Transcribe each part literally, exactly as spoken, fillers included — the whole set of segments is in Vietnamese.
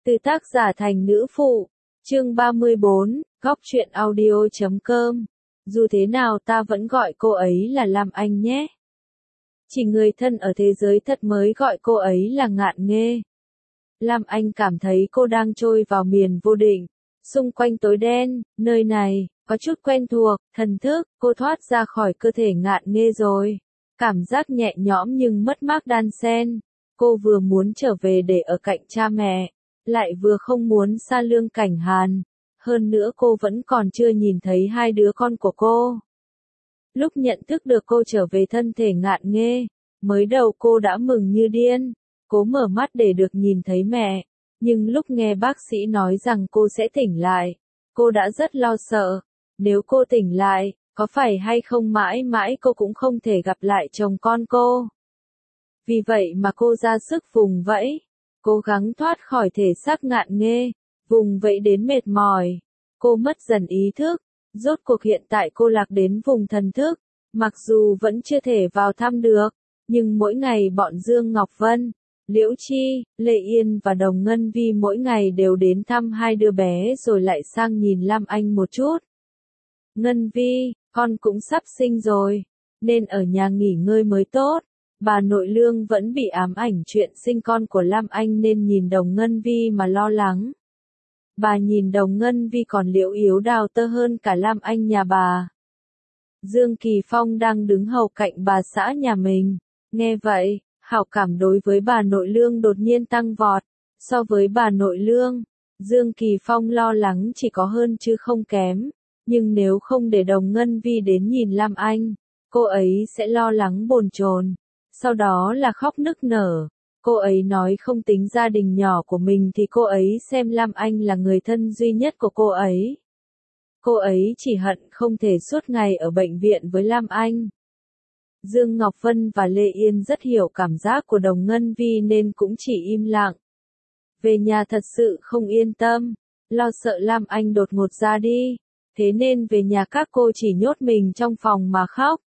Từ tác giả thành nữ phụ. Chương ba mươi bốn, góc truyện audio chấm com. Dù thế nào ta vẫn gọi cô ấy là Lam Anh nhé. Chỉ người thân ở thế giới thật mới gọi cô ấy là Ngạn Nghê. Lam Anh cảm thấy cô đang trôi vào miền vô định. Xung quanh tối đen, nơi này, có chút quen thuộc, thần thức, cô thoát ra khỏi cơ thể Ngạn Nghê rồi. Cảm giác nhẹ nhõm nhưng mất mát đan xen. Cô vừa muốn trở về để ở cạnh cha mẹ, lại vừa không muốn xa Lương Cảnh Hàn. Hơn nữa cô vẫn còn chưa nhìn thấy hai đứa con của cô. Lúc nhận thức được cô trở về thân thể Ngạn Nghê, mới đầu cô đã mừng như điên, cố mở mắt để được nhìn thấy mẹ. Nhưng lúc nghe bác sĩ nói rằng cô sẽ tỉnh lại, cô đã rất lo sợ. Nếu cô tỉnh lại, có phải hay không mãi mãi cô cũng không thể gặp lại chồng con cô. Vì vậy mà cô ra sức vùng vẫy, cố gắng thoát khỏi thể xác Ngạn Nghê, vùng vẫy đến mệt mỏi. Cô mất dần ý thức, rốt cuộc hiện tại cô lạc đến vùng thần thức, mặc dù vẫn chưa thể vào thăm được, nhưng mỗi ngày bọn Dương Ngọc Vân, Liễu Chi, Lệ Yên và Đồng Ngân Vi mỗi ngày đều đến thăm hai đứa bé rồi lại sang nhìn Lam Anh một chút. Ngân Vi, con cũng sắp sinh rồi, nên ở nhà nghỉ ngơi mới tốt. Bà nội Lương vẫn bị ám ảnh chuyện sinh con của Lam Anh nên nhìn Đồng Ngân Vi mà lo lắng. Bà nhìn Đồng Ngân Vi còn liễu yếu đào tơ hơn cả Lam Anh nhà bà. Dương Kỳ Phong đang đứng hầu cạnh bà xã nhà mình. Nghe vậy, hảo cảm đối với bà nội Lương đột nhiên tăng vọt. So với bà nội Lương, Dương Kỳ Phong lo lắng chỉ có hơn chứ không kém. Nhưng nếu không để Đồng Ngân Vi đến nhìn Lam Anh, cô ấy sẽ lo lắng bồn chồn. Sau đó là khóc nức nở. Cô ấy nói không tính gia đình nhỏ của mình thì cô ấy xem Lam Anh là người thân duy nhất của cô ấy. Cô ấy chỉ hận không thể suốt ngày ở bệnh viện với Lam Anh. Dương Ngọc Vân và Lệ Yên rất hiểu cảm giác của Đồng Ngân Vi nên cũng chỉ im lặng. Về nhà thật sự không yên tâm, lo sợ Lam Anh đột ngột ra đi, thế nên về nhà các cô chỉ nhốt mình trong phòng mà khóc.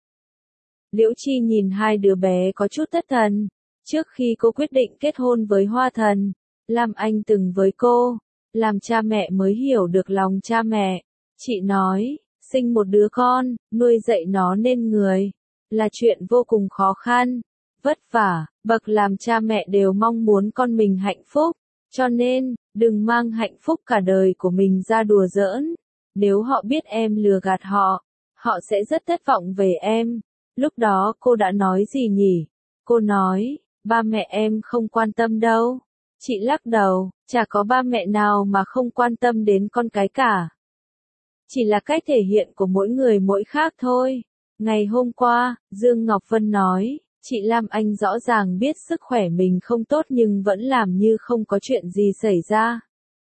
Liễu Chi nhìn hai đứa bé có chút thất thần. Trước khi cô quyết định kết hôn với Hoa Thần, Lam Anh từng với cô, làm cha mẹ mới hiểu được lòng cha mẹ. Chị nói, sinh một đứa con, nuôi dạy nó nên người, là chuyện vô cùng khó khăn, vất vả, bậc làm cha mẹ đều mong muốn con mình hạnh phúc, cho nên, đừng mang hạnh phúc cả đời của mình ra đùa giỡn. Nếu họ biết em lừa gạt họ, họ sẽ rất thất vọng về em. Lúc đó cô đã nói gì nhỉ? Cô nói, ba mẹ em không quan tâm đâu. Chị lắc đầu, chả có ba mẹ nào mà không quan tâm đến con cái cả. Chỉ là cách thể hiện của mỗi người mỗi khác thôi. Ngày hôm qua, Dương Ngọc Vân nói, chị Lam Anh rõ ràng biết sức khỏe mình không tốt nhưng vẫn làm như không có chuyện gì xảy ra.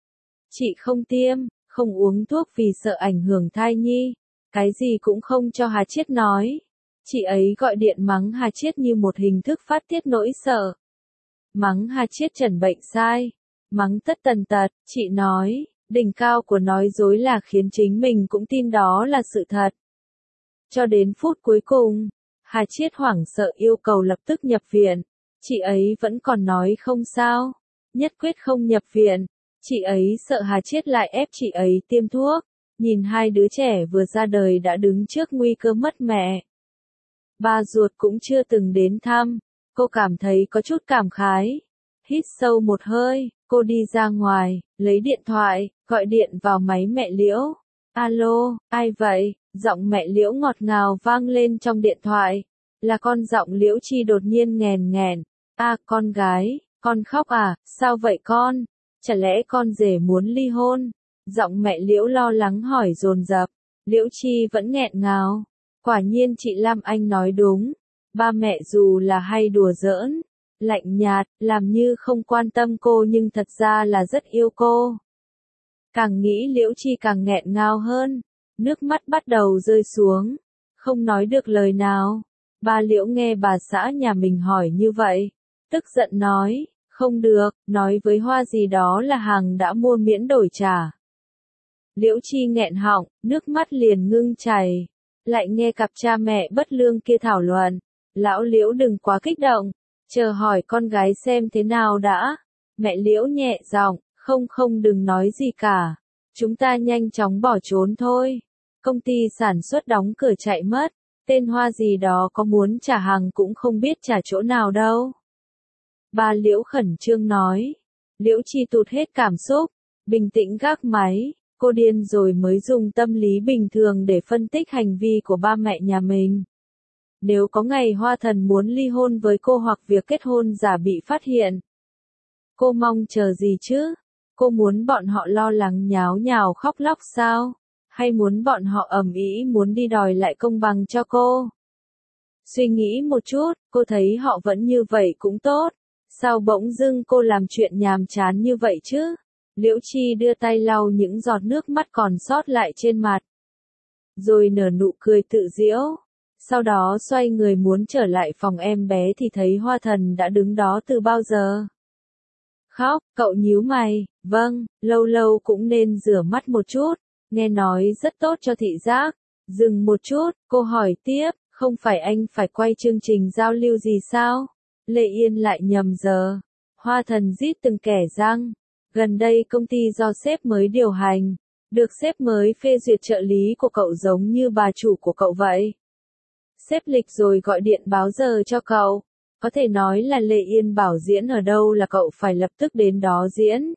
Chị không tiêm, không uống thuốc vì sợ ảnh hưởng thai nhi. Cái gì cũng không cho Hà Chiết nói. Chị ấy gọi điện mắng Hà Chiết như một hình thức phát tiết nỗi sợ. Mắng Hà Chiết chẩn bệnh sai. Mắng tất tần tật, chị nói, đỉnh cao của nói dối là khiến chính mình cũng tin đó là sự thật. Cho đến phút cuối cùng, Hà Chiết hoảng sợ yêu cầu lập tức nhập viện. Chị ấy vẫn còn nói không sao, nhất quyết không nhập viện. Chị ấy sợ Hà Chiết lại ép chị ấy tiêm thuốc. Nhìn hai đứa trẻ vừa ra đời đã đứng trước nguy cơ mất mẹ. Ba ruột cũng chưa từng đến thăm, cô cảm thấy có chút cảm khái. Hít sâu một hơi, cô đi ra ngoài, lấy điện thoại, gọi điện vào máy mẹ Liễu. Alo, ai vậy? Giọng mẹ Liễu ngọt ngào vang lên trong điện thoại. Là con giọng Liễu Chi đột nhiên nghèn nghèn. À, con gái, con khóc à, sao vậy con? Chả lẽ con rể muốn ly hôn? Giọng mẹ Liễu lo lắng hỏi dồn dập. Liễu Chi vẫn nghẹn ngào. Quả nhiên chị Lam Anh nói đúng. Ba mẹ dù là hay đùa giỡn, lạnh nhạt, làm như không quan tâm cô nhưng thật ra là rất yêu cô. Càng nghĩ Liễu Chi càng nghẹn ngào hơn. Nước mắt bắt đầu rơi xuống. Không nói được lời nào. Ba Liễu nghe bà xã nhà mình hỏi như vậy. Tức giận nói, không được, nói với Hoa gì đó là hàng đã mua miễn đổi trả. Liễu Chi nghẹn họng, nước mắt liền ngưng chảy. Lại nghe cặp cha mẹ bất lương kia thảo luận. Lão Liễu đừng quá kích động, chờ hỏi con gái xem thế nào đã. Mẹ Liễu nhẹ giọng, Không không đừng nói gì cả. Chúng ta nhanh chóng bỏ trốn thôi. Công ty sản xuất đóng cửa chạy mất. Tên Hoa gì đó có muốn trả hàng cũng không biết trả chỗ nào đâu. Bà Liễu khẩn trương nói. Liễu Chi tụt hết cảm xúc. Bình tĩnh gác máy. Cô điên rồi mới dùng tâm lý bình thường để phân tích hành vi của ba mẹ nhà mình. Nếu có ngày Hoa Thần muốn ly hôn với cô hoặc việc kết hôn giả bị phát hiện. Cô mong chờ gì chứ? Cô muốn bọn họ lo lắng nháo nhào khóc lóc sao? Hay muốn bọn họ ầm ĩ muốn đi đòi lại công bằng cho cô? Suy nghĩ một chút, cô thấy họ vẫn như vậy cũng tốt. Sao bỗng dưng cô làm chuyện nhàm chán như vậy chứ? Liễu Chi đưa tay lau những giọt nước mắt còn sót lại trên mặt. Rồi nở nụ cười tự giễu. Sau đó xoay người muốn trở lại phòng em bé thì thấy Hoa Thần đã đứng đó từ bao giờ. Khóc, cậu nhíu mày, vâng, lâu lâu cũng nên rửa mắt một chút, nghe nói rất tốt cho thị giác. Dừng một chút, cô hỏi tiếp, không phải anh phải quay chương trình giao lưu gì sao? Lệ Yên lại nhầm giờ. Hoa Thần rít từng kẻ răng. Gần đây công ty do sếp mới điều hành, được sếp mới phê duyệt trợ lý của cậu giống như bà chủ của cậu vậy. Xếp lịch rồi gọi điện báo giờ cho cậu. Có thể nói là Lệ Yên bảo diễn ở đâu là cậu phải lập tức đến đó diễn.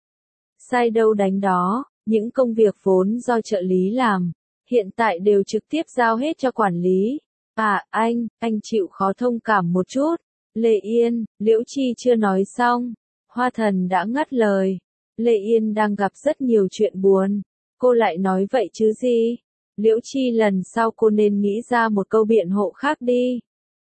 Sai đâu đánh đó, những công việc vốn do trợ lý làm, hiện tại đều trực tiếp giao hết cho quản lý. À, anh, anh chịu khó thông cảm một chút. Lệ Yên, Liễu Chi chưa nói xong. Hoa Thần đã ngắt lời. Lệ Yên đang gặp rất nhiều chuyện buồn. Cô lại nói vậy chứ gì? Liễu Chi lần sau cô nên nghĩ ra một câu biện hộ khác đi.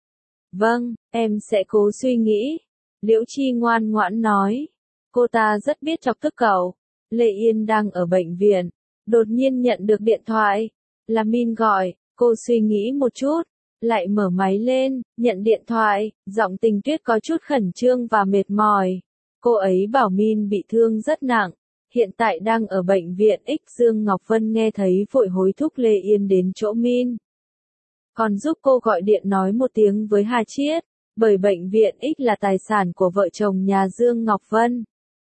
Vâng, em sẽ cố suy nghĩ. Liễu Chi ngoan ngoãn nói. Cô ta rất biết chọc tức cậu. Lệ Yên đang ở bệnh viện. Đột nhiên nhận được điện thoại. Là Min gọi, cô suy nghĩ một chút. Lại mở máy lên, nhận điện thoại, giọng Tình Tuyết có chút khẩn trương và mệt mỏi. Cô ấy bảo Min bị thương rất nặng, hiện tại đang ở bệnh viện X. Dương Ngọc Vân nghe thấy vội hối thúc Lệ Yên đến chỗ Min. Còn giúp cô gọi điện nói một tiếng với Hà Chiết, bởi bệnh viện X là tài sản của vợ chồng nhà Dương Ngọc Vân.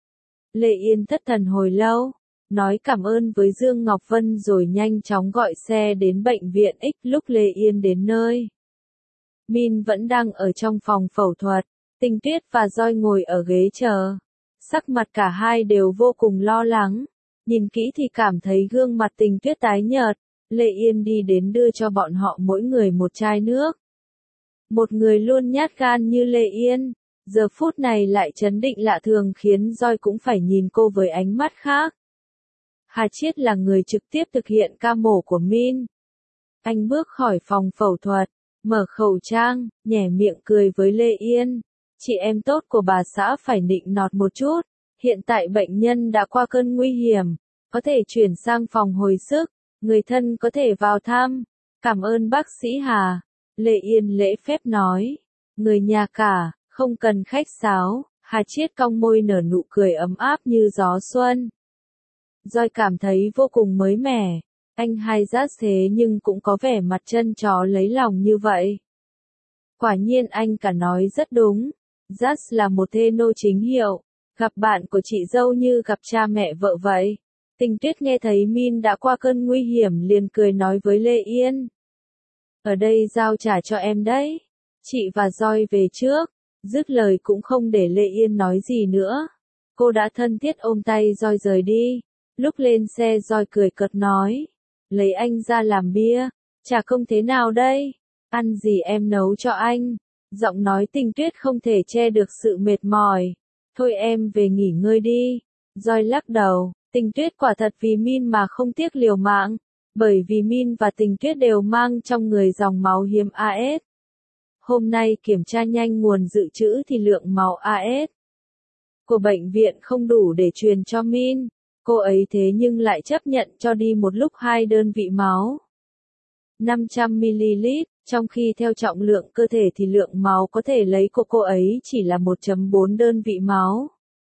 Lệ Yên thất thần hồi lâu, nói cảm ơn với Dương Ngọc Vân rồi nhanh chóng gọi xe đến bệnh viện X. Lúc Lệ Yên đến nơi, Min vẫn đang ở trong phòng phẫu thuật. Tình Tuyết và Joy ngồi ở ghế chờ. Sắc mặt cả hai đều vô cùng lo lắng. Nhìn kỹ thì cảm thấy gương mặt Tình Tuyết tái nhợt. Lệ Yên đi đến đưa cho bọn họ mỗi người một chai nước. Một người luôn nhát gan như Lệ Yên, giờ phút này lại trấn định lạ thường khiến Joy cũng phải nhìn cô với ánh mắt khác. Hà Chiết là người trực tiếp thực hiện ca mổ của Min. Anh bước khỏi phòng phẫu thuật, mở khẩu trang, nhẻ miệng cười với Lệ Yên. Chị em tốt của bà xã phải nịnh nọt một chút. Hiện tại bệnh nhân đã qua cơn nguy hiểm, có thể chuyển sang phòng hồi sức. Người thân có thể vào thăm. Cảm ơn bác sĩ Hà. Lệ Yên lễ phép nói. Người nhà cả, không cần khách sáo. Hà Chiết cong môi nở nụ cười ấm áp như gió xuân. Joy cảm thấy vô cùng mới mẻ. Anh hay Jazz thế nhưng cũng có vẻ mặt chân chó lấy lòng như vậy. Quả nhiên anh cả nói rất đúng. Jazz là một tenor chính hiệu. Gặp bạn của chị dâu như gặp cha mẹ vợ vậy. Tình Tuyết nghe thấy Min đã qua cơn nguy hiểm liền cười nói với Lệ Yên. Ở đây giao trả cho em đấy. Chị và Joy về trước. Dứt lời cũng không để Lệ Yên nói gì nữa. Cô đã thân thiết ôm tay Joy rời đi. Lúc lên xe Joy cười cợt nói. Lấy anh ra làm bia. Trả công thế nào đây? Ăn gì em nấu cho anh? Giọng nói Tình Tuyết không thể che được sự mệt mỏi. Thôi em về nghỉ ngơi đi. Joy lắc đầu. Tình Tuyết quả thật vì Min mà không tiếc liều mạng, bởi vì Min và Tình Tuyết đều mang trong người dòng máu hiếm a ét. Hôm nay kiểm tra nhanh nguồn dự trữ thì lượng máu a ét của bệnh viện không đủ để truyền cho Min. Cô ấy thế nhưng lại chấp nhận cho đi một lúc hai đơn vị máu. năm trăm mi-li-lít, trong khi theo trọng lượng cơ thể thì lượng máu có thể lấy của cô ấy chỉ là một phẩy bốn đơn vị máu.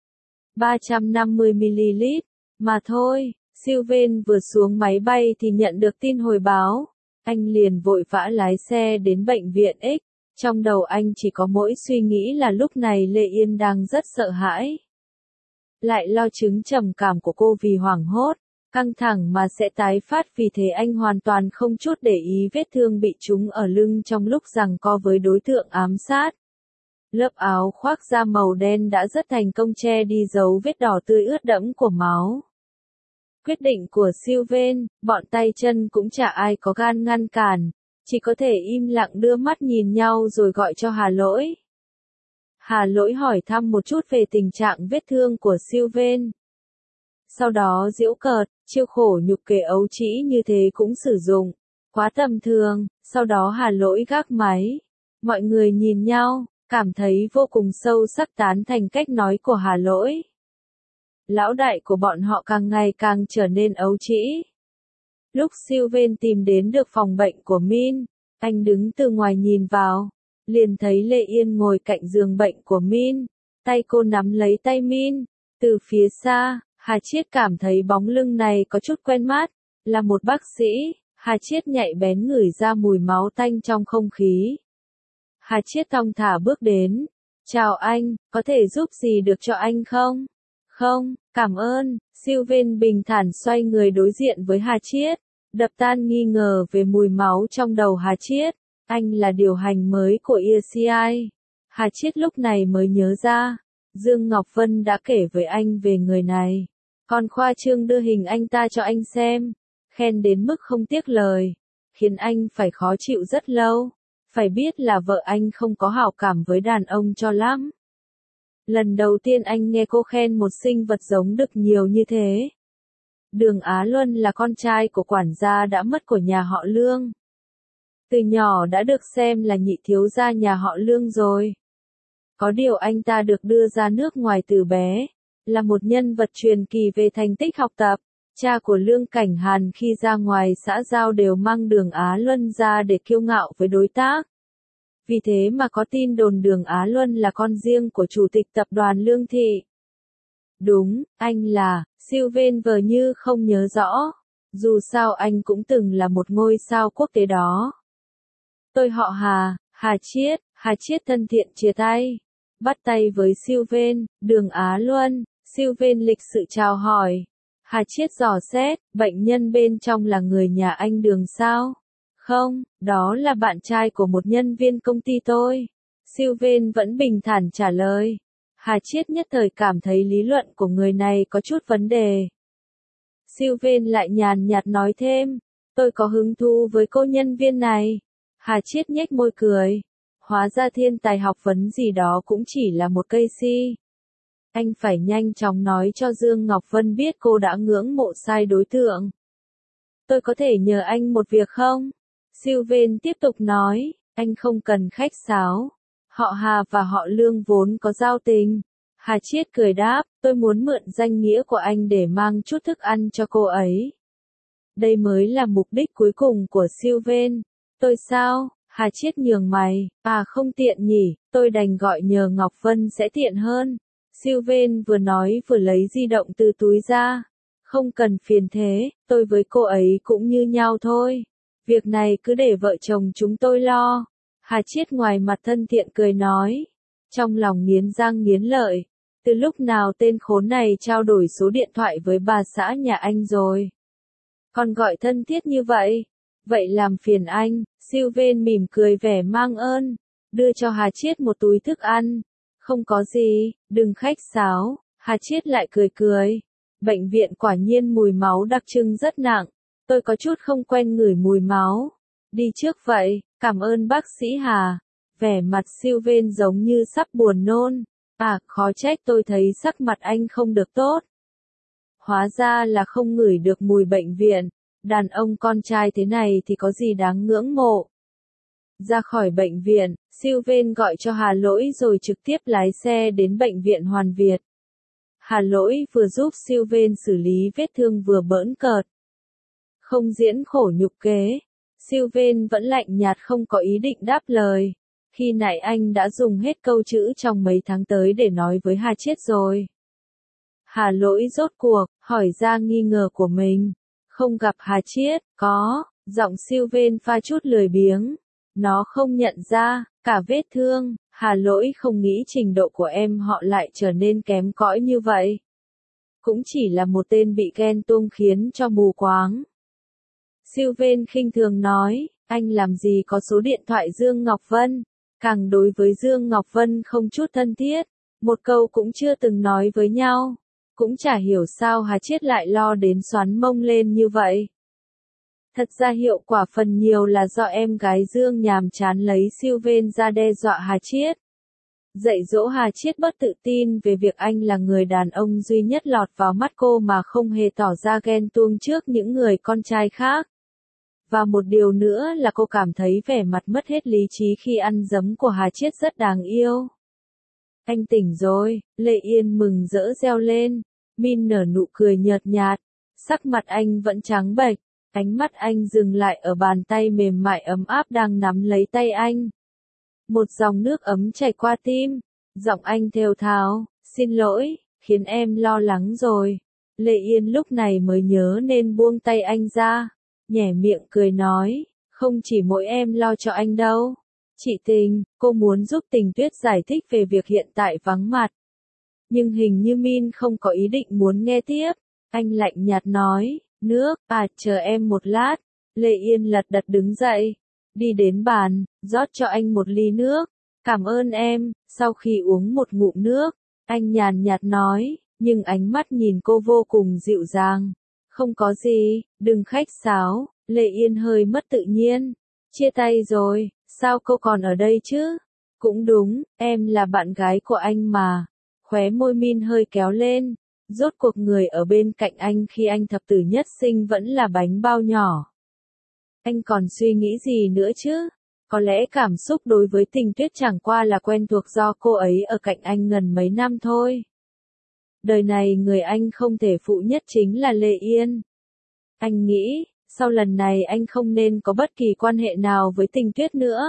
ba trăm năm mươi mi-li-lít. Mà thôi, Sylvain vừa xuống máy bay thì nhận được tin hồi báo. Anh liền vội vã lái xe đến bệnh viện X. Trong đầu anh chỉ có mỗi suy nghĩ là lúc này Lệ Yên đang rất sợ hãi. lại lo chứng trầm cảm của cô vì hoảng hốt, căng thẳng mà sẽ tái phát, vì thế anh hoàn toàn không chút để ý vết thương bị trúng ở lưng trong lúc giằng co với đối tượng ám sát. Lớp áo khoác da màu đen đã rất thành công che đi dấu vết đỏ tươi ướt đẫm của máu. Quyết định của Sylvain, bọn tay chân cũng chả ai có gan ngăn cản, chỉ có thể im lặng đưa mắt nhìn nhau rồi gọi cho Hà Lỗi. Hà Lỗi hỏi thăm một chút về tình trạng vết thương của Sylvain. Sau đó giễu cợt, chiêu khổ nhục kế ấu trĩ như thế cũng sử dụng. Quá tầm thường, sau đó Hà Lỗi gác máy. Mọi người nhìn nhau, cảm thấy vô cùng sâu sắc tán thành cách nói của Hà Lỗi. Lão đại của bọn họ càng ngày càng trở nên ấu trĩ. Lúc Sylvain tìm đến được phòng bệnh của Min, anh đứng từ ngoài nhìn vào, liền thấy Lệ Yên ngồi cạnh giường bệnh của Min, tay cô nắm lấy tay Min. Từ phía xa, Hà Chiết cảm thấy bóng lưng này có chút quen mắt, là một bác sĩ. Hà Chiết nhạy bén ngửi ra mùi máu tanh trong không khí. Hà Chiết thong thả bước đến. Chào anh, có thể giúp gì được cho anh không? Không, cảm ơn. Sylvain bình thản xoay người đối diện với Hà Chiết, đập tan nghi ngờ về mùi máu trong đầu Hà Chiết. Anh là điều hành mới của e xê i. Hà Chiết lúc này mới nhớ ra, Dương Ngọc Vân đã kể với anh về người này. Còn khoa trương đưa hình anh ta cho anh xem, khen đến mức không tiếc lời, khiến anh phải khó chịu rất lâu. Phải biết là vợ anh không có hảo cảm với đàn ông cho lắm. Lần đầu tiên anh nghe cô khen một sinh vật giống đực nhiều như thế. Đường Á Luân là con trai của quản gia đã mất của nhà họ Lương. Từ nhỏ đã được xem là nhị thiếu gia nhà họ Lương rồi. Có điều anh ta được đưa ra nước ngoài từ bé, là một nhân vật truyền kỳ về thành tích học tập. Cha của Lương Cảnh Hàn khi ra ngoài xã giao đều mang Đường Á Luân ra để kiêu ngạo với đối tác. Vì thế mà có tin đồn Đường Á Luân là con riêng của chủ tịch tập đoàn Lương Thị. Đúng, anh là, Sylvain vờ như không nhớ rõ. Dù sao anh cũng từng là một ngôi sao quốc tế đó. Tôi họ Hà, Hà Chiết. Hà Chiết thân thiện chia tay. Bắt tay với Sylvain, Đường Á Luân. Sylvain lịch sự chào hỏi. Hà Chiết dò xét, bệnh nhân bên trong là người nhà anh Đường sao? Không, đó là bạn trai của một nhân viên công ty tôi. Sylvain vẫn bình thản trả lời. Hà Chiết nhất thời cảm thấy lý luận của người này có chút vấn đề. Sylvain lại nhàn nhạt nói thêm, tôi có hứng thú với cô nhân viên này. Hà Chiết nhếch môi cười. Hóa ra thiên tài học vấn gì đó cũng chỉ là một cây si. Anh phải nhanh chóng nói cho Dương Ngọc Vân biết cô đã ngưỡng mộ sai đối tượng. Tôi có thể nhờ anh một việc không? Sylvain tiếp tục nói, anh không cần khách sáo. Họ Hà và họ Lương vốn có giao tình. Hà Chiết cười đáp, tôi muốn mượn danh nghĩa của anh để mang chút thức ăn cho cô ấy. Đây mới là mục đích cuối cùng của Sylvain. Tôi sao? Hà Chiết nhường mày, à không tiện nhỉ, tôi đành gọi nhờ Ngọc Vân sẽ tiện hơn. Sylvain vừa nói vừa lấy di động từ túi ra. Không cần phiền thế, tôi với cô ấy cũng như nhau thôi. Việc này cứ để vợ chồng chúng tôi lo. Hà Chiết ngoài mặt thân thiện cười nói. Trong lòng nghiến răng nghiến lợi. Từ lúc nào tên khốn này trao đổi số điện thoại với bà xã nhà anh rồi? Còn gọi thân thiết như vậy? Vậy làm phiền anh. Sylvain mỉm cười vẻ mang ơn. Đưa cho Hà Chiết một túi thức ăn. Không có gì, đừng khách sáo. Hà Chiết lại cười cười. Bệnh viện quả nhiên mùi máu đặc trưng rất nặng. Tôi có chút không quen ngửi mùi máu. Đi trước vậy, cảm ơn bác sĩ Hà. Vẻ mặt Sylvain giống như sắp buồn nôn. À, khó trách tôi thấy sắc mặt anh không được tốt. Hóa ra là không ngửi được mùi bệnh viện. Đàn ông con trai thế này thì có gì đáng ngưỡng mộ. Ra khỏi bệnh viện, Sylvain gọi cho Hà Lỗi rồi trực tiếp lái xe đến bệnh viện Hoàn Việt. Hà Lỗi vừa giúp Sylvain xử lý vết thương vừa bỡn cợt. Không diễn khổ nhục kế. Sylvain vẫn lạnh nhạt không có ý định đáp lời. Khi nãy anh đã dùng hết câu chữ trong mấy tháng tới để nói với Hà Chiết rồi. Hà Lỗi rốt cuộc, hỏi ra nghi ngờ của mình. Không gặp Hà Chiết, có, giọng Sylvain pha chút lười biếng. Nó không nhận ra, cả vết thương, Hà Lỗi không nghĩ trình độ của em họ lại trở nên kém cỏi như vậy. cũng chỉ là một tên bị ghen tuông khiến cho mù quáng. Sylvain khinh thường nói, anh làm gì có số điện thoại Dương Ngọc Vân, càng đối với Dương Ngọc Vân không chút thân thiết, một câu cũng chưa từng nói với nhau, cũng chả hiểu sao Hà Chiết lại lo đến xoắn mông lên như vậy. Thật ra hiệu quả phần nhiều là do em gái Dương nhàm chán lấy Sylvain ra đe dọa Hà Chiết. Dạy dỗ Hà Chiết bớt tự tin về việc anh là người đàn ông duy nhất lọt vào mắt cô mà không hề tỏ ra ghen tuông trước những người con trai khác. Và một điều nữa là cô cảm thấy vẻ mặt mất hết lý trí khi ăn dấm của Hà Chiết rất đáng yêu. Anh tỉnh rồi, Lệ Yên mừng rỡ reo lên, Min nở nụ cười nhợt nhạt, sắc mặt anh vẫn trắng bệch, ánh mắt anh dừng lại ở bàn tay mềm mại ấm áp đang nắm lấy tay anh. Một dòng nước ấm chảy qua tim, giọng anh thều thào, xin lỗi, khiến em lo lắng rồi. Lệ Yên lúc này mới nhớ nên buông tay anh ra, nhẻ miệng cười nói, không chỉ mỗi em lo cho anh đâu. Chị Tình, cô muốn giúp Tình Tuyết giải thích về việc hiện tại vắng mặt. Nhưng hình như Min không có ý định muốn nghe tiếp. Anh lạnh nhạt nói, nước, à chờ em một lát. Lệ Yên lật đật đứng dậy, đi đến bàn, rót cho anh một ly nước. Cảm ơn em. Sau khi uống một ngụm nước, anh nhàn nhạt nói, nhưng ánh mắt nhìn cô vô cùng dịu dàng. Không có gì, đừng khách sáo. Lệ Yên hơi mất tự nhiên. Chia tay rồi, sao cô còn ở đây chứ? Cũng đúng, em là bạn gái của anh mà. Khóe môi Min hơi kéo lên. Rốt cuộc người ở bên cạnh anh khi anh thập tử nhất sinh vẫn là bánh bao nhỏ. Anh còn suy nghĩ gì nữa chứ? Có lẽ cảm xúc đối với Tình Tuyết chẳng qua là quen thuộc do cô ấy ở cạnh anh gần mấy năm thôi. Đời này người anh không thể phụ nhất chính là Lệ Yên. Anh nghĩ, sau lần này anh không nên có bất kỳ quan hệ nào với Tình Tuyết nữa.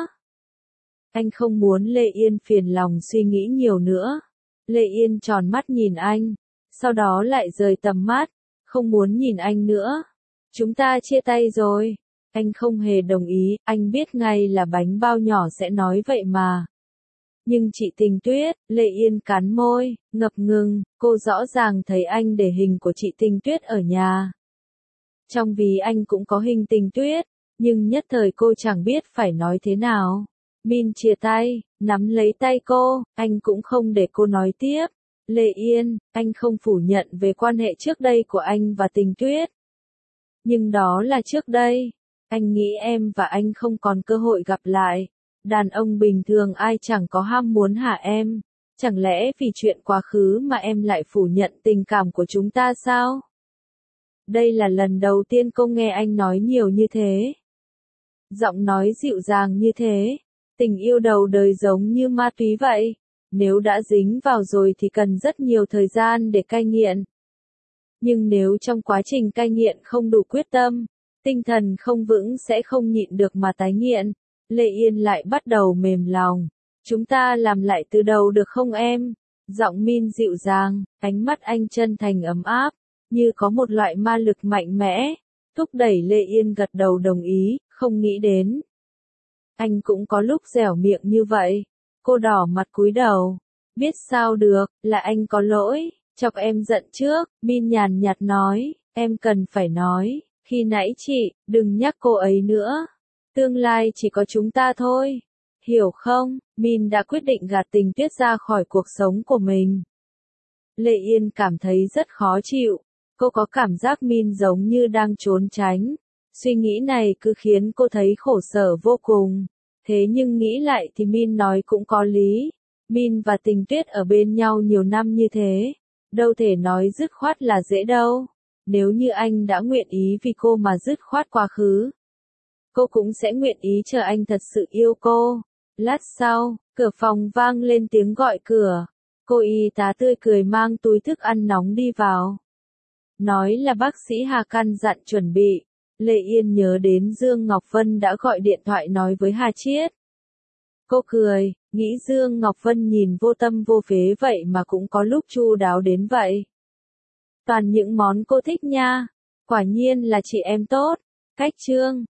Anh không muốn Lệ Yên phiền lòng suy nghĩ nhiều nữa. Lệ Yên tròn mắt nhìn anh, sau đó lại rời tầm mắt, không muốn nhìn anh nữa. Chúng ta chia tay rồi. Anh không hề đồng ý, anh biết ngay là bánh bao nhỏ sẽ nói vậy mà. Nhưng chị Tình Tuyết, Lệ Yên cắn môi, ngập ngừng, cô rõ ràng thấy anh để hình của chị Tình Tuyết ở nhà. Trong ví anh cũng có hình Tình Tuyết, nhưng nhất thời cô chẳng biết phải nói thế nào. Min chia tay, nắm lấy tay cô, anh cũng không để cô nói tiếp. Lệ Yên, anh không phủ nhận về quan hệ trước đây của anh và Tình Tuyết. Nhưng đó là trước đây. Anh nghĩ em và anh không còn cơ hội gặp lại. Đàn ông bình thường ai chẳng có ham muốn hả em? Chẳng lẽ vì chuyện quá khứ mà em lại phủ nhận tình cảm của chúng ta sao? Đây là lần đầu tiên cô nghe anh nói nhiều như thế. Giọng nói dịu dàng như thế. Tình yêu đầu đời giống như ma túy vậy. Nếu đã dính vào rồi thì cần rất nhiều thời gian để cai nghiện. Nhưng nếu trong quá trình cai nghiện không đủ quyết tâm, tinh thần không vững sẽ không nhịn được mà tái nghiện. Lệ Yên lại bắt đầu mềm lòng. Chúng ta làm lại từ đầu được không em? Giọng Min dịu dàng, ánh mắt anh chân thành ấm áp, như có một loại ma lực mạnh mẽ, thúc đẩy Lệ Yên gật đầu đồng ý, không nghĩ đến. Anh cũng có lúc dẻo miệng như vậy. Cô đỏ mặt cúi đầu. Biết sao được, là anh có lỗi, chọc em giận trước. Min nhàn nhạt nói, em cần phải nói, khi nãy chị, đừng nhắc cô ấy nữa. Tương lai chỉ có chúng ta thôi. Hiểu không? Min đã quyết định gạt Tình Tuyết ra khỏi cuộc sống của mình. Lệ Yên cảm thấy rất khó chịu. Cô có cảm giác Min giống như đang trốn tránh. Suy nghĩ này cứ khiến cô thấy khổ sở vô cùng. Thế nhưng nghĩ lại thì Min nói cũng có lý. Min và Tình Tuyết ở bên nhau nhiều năm như thế. Đâu thể nói dứt khoát là dễ đâu. Nếu như anh đã nguyện ý vì cô mà dứt khoát quá khứ, cô cũng sẽ nguyện ý chờ anh thật sự yêu cô. Lát sau, cửa phòng vang lên tiếng gọi cửa. Cô y tá tươi cười mang túi thức ăn nóng đi vào. Nói là bác sĩ Hà căn dặn chuẩn bị. Lệ Yên nhớ đến Dương Ngọc Vân đã gọi điện thoại nói với Hà Chiết. Cô cười, nghĩ Dương Ngọc Vân nhìn vô tâm vô phế vậy mà cũng có lúc chu đáo đến vậy. Toàn những món cô thích nha. Quả nhiên là chị em tốt. Cách chương